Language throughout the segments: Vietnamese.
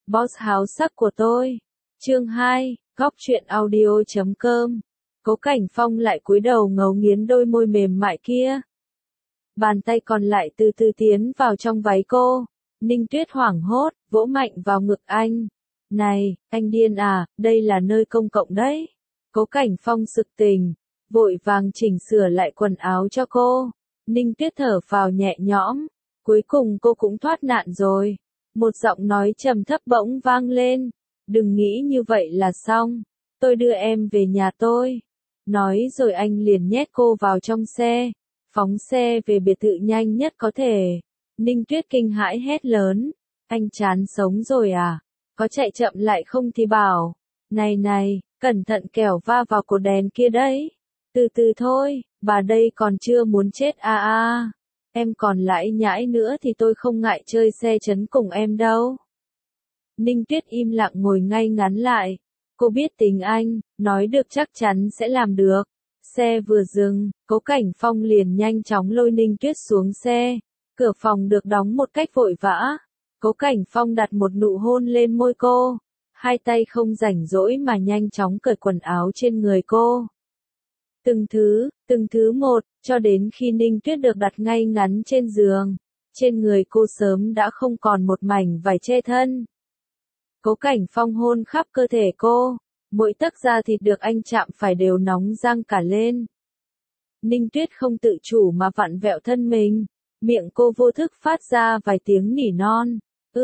Boss háo sắc của tôi. Chương 2, góc truyện audio.com. Cố Cảnh Phong lại cúi đầu ngấu nghiến đôi môi mềm mại kia. Bàn tay còn lại từ từ tiến vào trong váy cô. Ninh Tuyết hoảng hốt, vỗ mạnh vào ngực anh. Này, anh điên à, đây là nơi công cộng đấy. Cố Cảnh Phong sực tỉnh, vội vàng chỉnh sửa lại quần áo cho cô. Ninh Tuyết thở phào nhẹ nhõm, cuối cùng cô cũng thoát nạn rồi. Một giọng nói trầm thấp bỗng vang lên. Đừng nghĩ như vậy là xong, tôi đưa em về nhà tôi. Nói rồi anh liền nhét cô vào trong xe, phóng xe về biệt thự nhanh nhất có thể. Ninh Tuyết kinh hãi hét lớn, anh chán sống rồi à? Có chạy chậm lại không thì bảo. Này này, cẩn thận kẻo va vào cột đèn kia đấy. Từ từ thôi, bà đây còn chưa muốn chết à. Em còn lãi nhãi nữa thì tôi không ngại chơi xe trấn cùng em đâu. Ninh Tuyết im lặng ngồi ngay ngắn lại. Cô biết tính anh, nói được chắc chắn sẽ làm được. Xe vừa dừng, Cố Cảnh Phong liền nhanh chóng lôi Ninh Tuyết xuống xe. Cửa phòng được đóng một cách vội vã. Cố Cảnh Phong đặt một nụ hôn lên môi cô. Hai tay không rảnh rỗi mà nhanh chóng cởi quần áo trên người cô. Từng thứ một, cho đến khi Ninh Tuyết được đặt ngay ngắn trên giường. Trên người cô sớm đã không còn một mảnh vải che thân. Cố Cảnh Phong hôn khắp cơ thể cô, mỗi tấc da thịt được anh chạm phải đều nóng rang cả lên. Ninh Tuyết không tự chủ mà vặn vẹo thân mình, miệng cô vô thức phát ra vài tiếng nỉ non.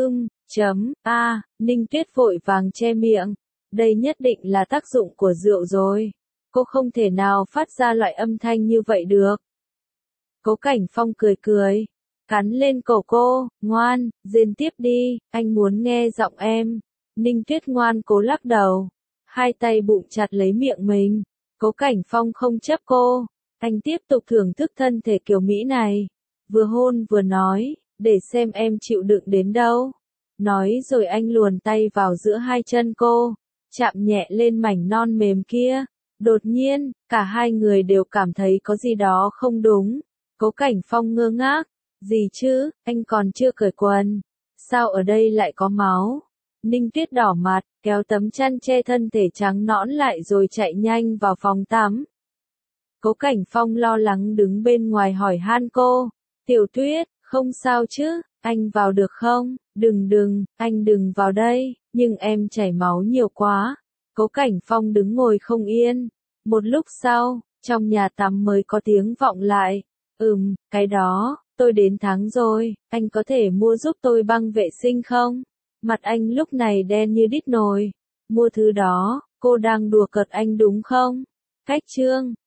Ninh Tuyết vội vàng che miệng. Đây nhất định là tác dụng của rượu rồi. Cô không thể nào phát ra loại âm thanh như vậy được. Cố Cảnh Phong cười cười, cắn lên cổ cô, ngoan, rên tiếp đi, anh muốn nghe giọng em. Ninh Tuyết ngoan cố lắc đầu, hai tay bụng chặt lấy miệng mình. Cố Cảnh Phong không chấp cô, anh tiếp tục thưởng thức thân thể kiều mỹ này. Vừa hôn vừa nói, để xem em chịu đựng đến đâu. Nói rồi anh luồn tay vào giữa hai chân cô, chạm nhẹ lên mảnh non mềm kia. Đột nhiên, cả hai người đều cảm thấy có gì đó không đúng. Cố Cảnh Phong ngơ ngác, gì chứ, anh còn chưa cởi quần. Sao ở đây lại có máu? Ninh Tuyết đỏ mặt, kéo tấm chăn che thân thể trắng nõn lại rồi chạy nhanh vào phòng tắm. Cố Cảnh Phong lo lắng đứng bên ngoài hỏi han cô. Tiểu Tuyết, không sao chứ, anh vào được không? Anh đừng vào đây, nhưng em chảy máu nhiều quá. Cố Cảnh Phong đứng ngồi không yên. Một lúc sau, trong nhà tắm mới có tiếng vọng lại. Cái đó, tôi đến tháng rồi, anh có thể mua giúp tôi băng vệ sinh không? Mặt anh lúc này đen như đít nồi. Mua thứ đó, cô đang đùa cợt anh đúng không? Cách chương